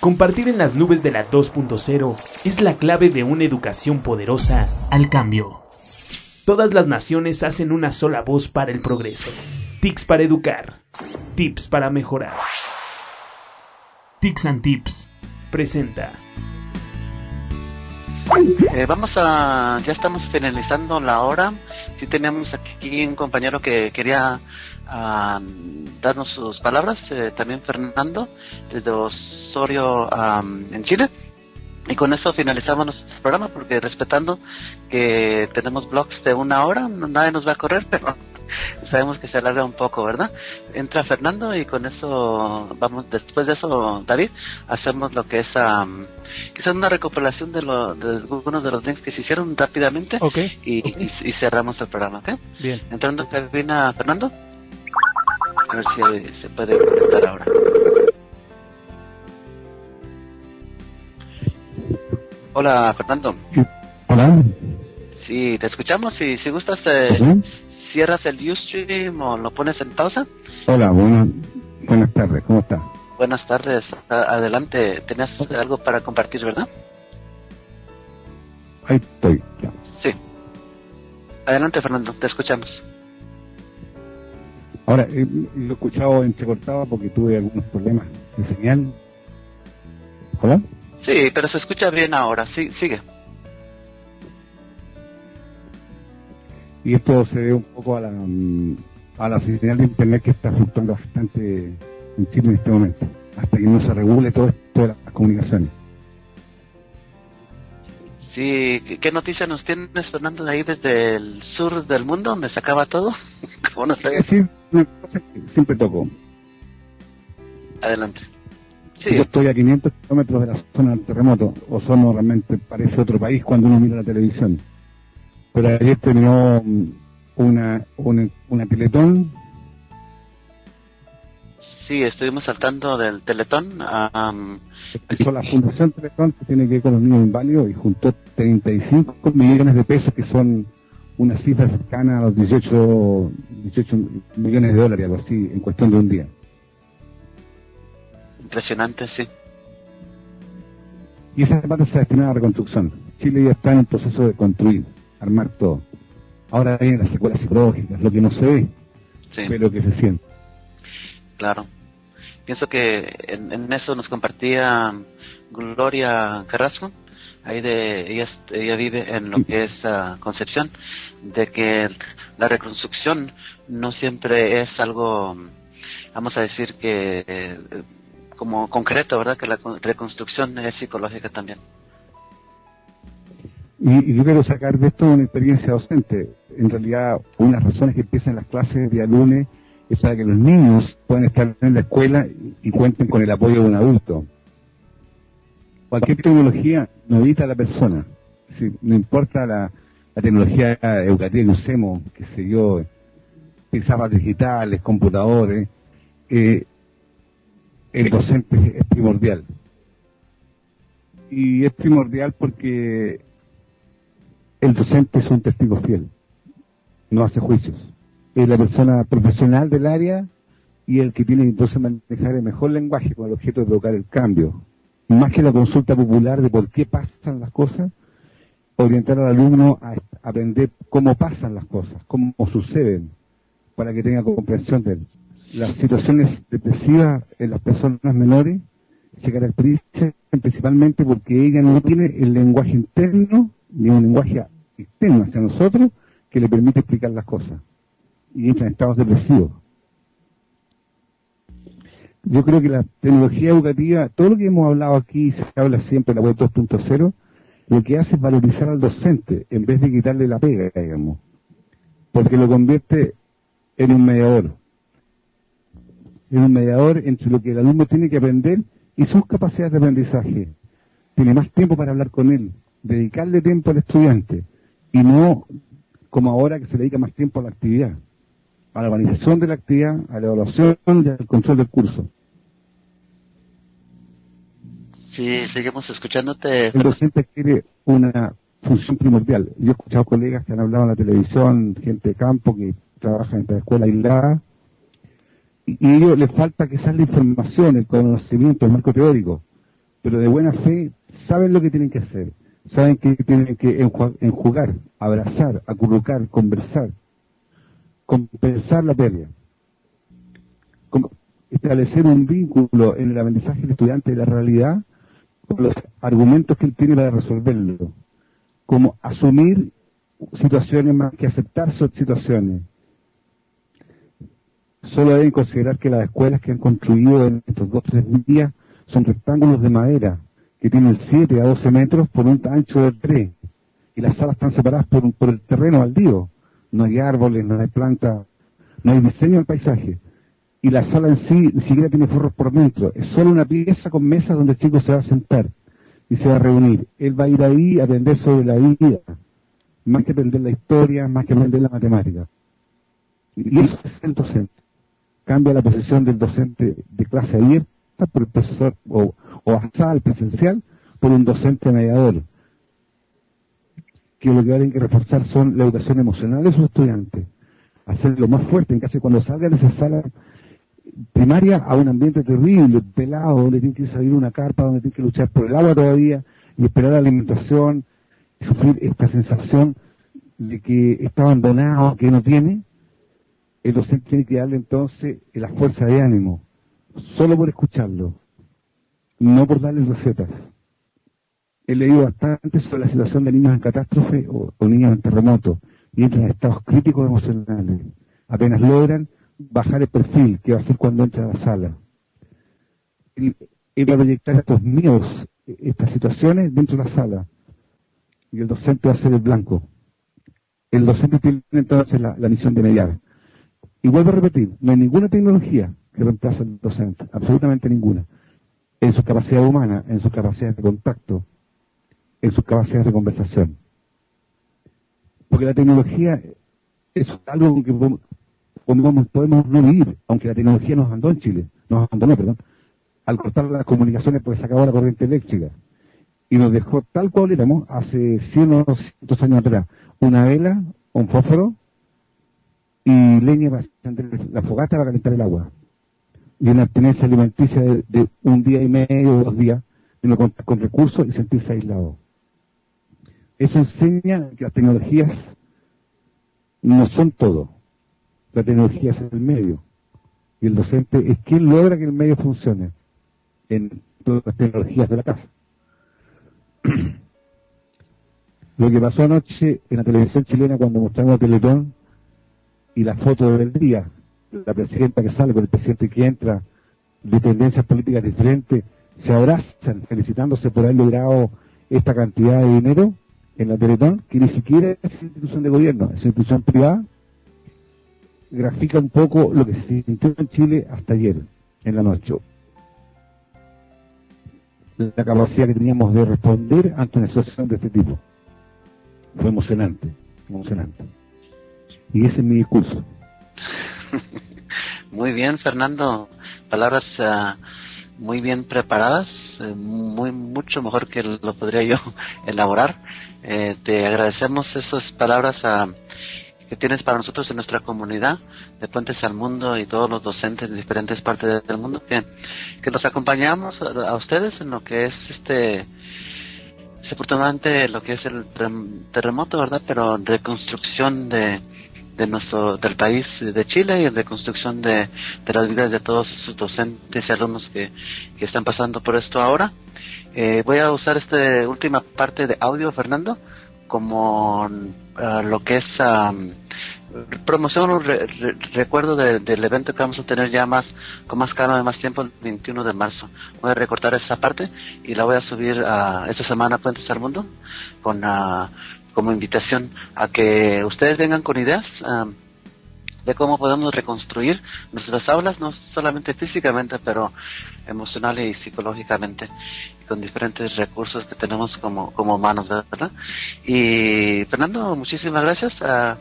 Compartir en las nubes de la 2.0 es la clave de una educación poderosa al cambio. Todas las naciones hacen una sola voz para el progreso. TICS para educar. Tips para mejorar. TICS and Tips presenta. Ya estamos finalizando la hora. Sí teníamos aquí un compañero que quería darnos sus palabras, también Fernando, desde Osorio, en Chile. Y con eso finalizamos nuestro programa, porque respetando que tenemos blogs de 1 hora, nadie nos va a correr, pero sabemos que se alarga un poco, ¿verdad? Entra Fernando y con eso vamos, después de eso, David, hacemos lo que es quizás una recopilación de algunos de los links que se hicieron rápidamente. Okay. Y cerramos el programa, ¿ok? Bien. Entrando cabina Fernando, a ver si se puede conectar ahora. Hola, Fernando. Hola. Sí, te escuchamos y si gustas, cierras el Ustream o lo pones en pausa. Hola, buenas tardes, ¿cómo está? Buenas tardes, adelante. Tenías algo para compartir, ¿verdad? Ahí estoy. Ya. Sí. Adelante, Fernando, te escuchamos. Ahora, lo he escuchado entrecortado porque tuve algunos problemas de señal. ¿Hola? Sí, pero se escucha bien ahora. Sí, sigue. Y esto se debe un poco a la señal de internet que está fluctuando bastante en Chile en este momento, hasta que no se regule todo esto de las comunicaciones. Sí, ¿qué noticia nos tienes, Fernando, de ahí desde el sur del mundo, donde se acaba todo? ¿Cómo no sé? Sí, una cosa que siempre toco. Adelante. Sí. Yo estoy a 500 kilómetros de la zona del terremoto. Osorno realmente parece otro país cuando uno mira la televisión. Pero ayer terminó una Teletón. Sí, estuvimos saltando del Teletón. Empezó la Fundación Teletón, que tiene que ver con los niños inválidos, y juntó 35 millones de pesos, que son una cifra cercana a los 18 millones de dólares, algo así, en cuestión de un día. Impresionante, sí. Y esa parte se destina a la reconstrucción. Chile ya está en el proceso de construir, armar todo. Ahora vienen las secuelas psicológicas, lo que no se ve, Sí. pero que se siente. Claro. Pienso que en eso nos compartía Gloria Carrasco, ella vive en lo que es Concepción, de que la reconstrucción no siempre es algo, vamos a decir que como concreto, ¿verdad? Que la reconstrucción es psicológica también. Y yo quiero sacar de esto una experiencia docente. En realidad, una de las razones que empiezan las clases el día lunes es para que los niños puedan estar en la escuela y cuenten con el apoyo de un adulto. Cualquier tecnología no evita a la persona. Es decir, no importa la tecnología educativa que usemos, que sé yo, pizarras digitales, computadores, el docente es primordial. Y es primordial porque el docente es un testigo fiel, no hace juicios. Es la persona profesional del área y el que tiene entonces manejar el mejor lenguaje con el objeto de provocar el cambio. Más que la consulta popular de por qué pasan las cosas, orientar al alumno a aprender cómo pasan las cosas, cómo suceden, para que tenga comprensión de él. Las situaciones depresivas en las personas menores se caracterizan principalmente porque ella no tiene el lenguaje interno ni un lenguaje externo hacia nosotros que le permite explicar las cosas, y entra en estados depresivos. Yo creo que la tecnología educativa, todo lo que hemos hablado aquí, se habla siempre en la web 2.0, lo que hace es valorizar al docente en vez de quitarle la pega, digamos, porque lo convierte en un mediador entre lo que el alumno tiene que aprender y sus capacidades de aprendizaje. Tiene más tiempo para hablar con él, dedicarle tiempo al estudiante, y no como ahora que se le dedica más tiempo a la actividad, a la organización de la actividad, a la evaluación y al control del curso. Sí, seguimos escuchándote. El docente quiere una función primordial. Yo he escuchado colegas que han hablado en la televisión, gente de campo que trabaja en esta escuela aislada, y a ellos les falta quizás la información, el conocimiento, el marco teórico, pero de buena fe saben lo que tienen que hacer, saben que tienen que enjugar, abrazar, acurrucar, conversar, compensar la pérdida, establecer un vínculo en el aprendizaje del estudiante de la realidad con los argumentos que él tiene para resolverlo, como asumir situaciones más que aceptar situaciones. Solo deben considerar que las escuelas que han construido en estos 2-3 días son rectángulos de madera que tienen 7 a 12 metros por un ancho de 3, y las salas están separadas por el terreno baldío. No hay árboles, no hay plantas, no hay diseño del paisaje. Y la sala en sí ni siquiera tiene forros por dentro. Es solo una pieza con mesas donde el chico se va a sentar y se va a reunir. Él va a ir ahí a aprender sobre la vida, más que aprender la historia, más que aprender la matemática. Y eso es el docente. Cambia la posición del docente de clase abierta por el profesor o basada al presencial por un docente mediador, que lo que tienen que reforzar son la educación emocional de sus estudiantes, hacerlo más fuerte en caso de cuando salgan de esa sala primaria a un ambiente terrible, pelado, donde tienen que salir una carpa, donde tienen que luchar por el agua todavía y esperar la alimentación, y sufrir esta sensación de que está abandonado, que no tiene. El docente tiene que darle entonces la fuerza de ánimo, solo por escucharlo, no por darle recetas. He leído bastante sobre la situación de niños en catástrofe o niños en terremoto, y entran en estados críticos emocionales. Apenas logran bajar el perfil, que va a ser cuando entra a la sala. Él va a proyectar estos miedos, estas situaciones dentro de la sala, y el docente va a ser el blanco. El docente tiene entonces la misión de mediar. Y vuelvo a repetir, no hay ninguna tecnología que reemplace al docente, absolutamente ninguna, en su capacidad humana, en sus capacidades de contacto, en sus capacidades de conversación. Porque la tecnología es algo que podemos no vivir, aunque la tecnología nos abandonó en Chile, al cortar las comunicaciones porque se acabó la corriente eléctrica y nos dejó tal cual éramos hace 100 o 200 años atrás, una vela, un fósforo y leña para encender la fogata para calentar el agua, y una abstinencia alimenticia de un día y medio o 2 días, con recursos y sentirse aislado. Eso enseña que las tecnologías no son todo. La tecnología es el medio, y el docente es quien logra que el medio funcione en todas las tecnologías de la casa. Lo que pasó anoche en la televisión chilena cuando mostramos Teletón y la foto del día, la presidenta que sale con el presidente que entra, de tendencias políticas diferentes, se abrazan felicitándose por haber logrado esta cantidad de dinero en la Teletón, que ni siquiera es institución de gobierno, es institución privada, grafica un poco lo que se sintió en Chile hasta ayer, en la noche. La capacidad que teníamos de responder ante una situación de este tipo. Fue emocionante, emocionante. Y ese es mi discurso. Muy bien, Fernando. Palabras muy bien preparadas, mucho mejor que lo podría yo elaborar. Te agradecemos esas palabras que tienes para nosotros en nuestra comunidad de Puentes al Mundo y todos los docentes de diferentes partes del mundo que los acompañamos a ustedes en lo que es desafortunadamente lo que es el terremoto, ¿verdad? Pero reconstrucción del país de Chile y en reconstrucción de las vidas de todos sus docentes y alumnos que están pasando por esto ahora. Voy a usar esta última parte de audio, Fernando, como lo que es promoción o recuerdo del evento que vamos a tener ya con más calma y más tiempo el 21 de marzo. Voy a recortar esa parte y la voy a subir esta semana a Puentes al Mundo como invitación a que ustedes vengan con ideas de cómo podemos reconstruir nuestras aulas, no solamente físicamente, pero emocional y psicológicamente, y con diferentes recursos que tenemos como humanos, ¿verdad? Y Fernando, muchísimas gracias.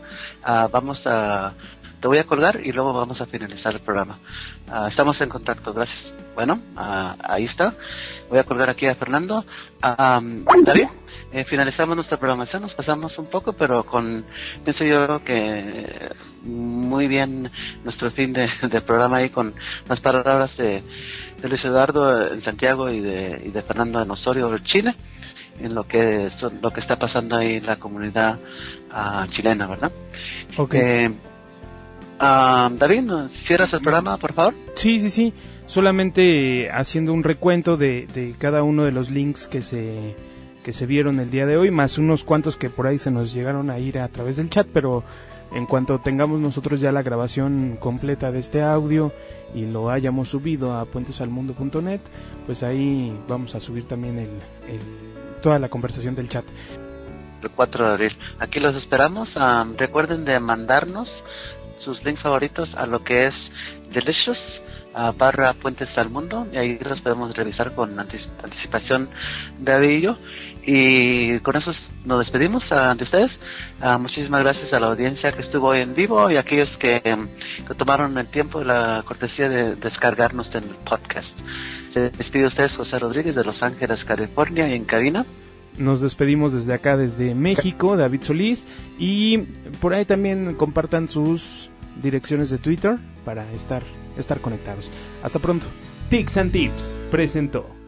Te voy a colgar y luego vamos a finalizar el programa. Estamos en contacto, gracias. Bueno, ahí está. Voy a colgar aquí a Fernando. David, finalizamos nuestra programación, nos pasamos un poco, pero pienso yo que muy bien nuestro fin de programa ahí con las palabras de Luis Eduardo en Santiago y de Fernando en Osorio, Chile, en lo que está pasando ahí en la comunidad chilena, ¿verdad? Okay. David, ¿cierras el programa, por favor? Sí. Solamente haciendo un recuento de cada uno de los links que se vieron el día de hoy, más unos cuantos que por ahí se nos llegaron a ir a través del chat, pero en cuanto tengamos nosotros ya la grabación completa de este audio y lo hayamos subido a puentesalmundo.net, pues ahí vamos a subir también toda la conversación del chat. El 4 de abril. Aquí los esperamos. Recuerden de mandarnos sus links favoritos a lo que es Delicious /Puentes al Mundo, y ahí los podemos revisar con anticipación, David y yo. Y con eso nos despedimos de ustedes. Muchísimas gracias a la audiencia que estuvo hoy en vivo y a aquellos que tomaron el tiempo y la cortesía de descargarnos en el podcast. Se despide ustedes José Rodríguez de Los Ángeles, California, y en cabina. Nos despedimos desde acá, desde México, David Solís, y por ahí también compartan sus direcciones de Twitter para estar conectados. Hasta pronto. Tics and Tips presentó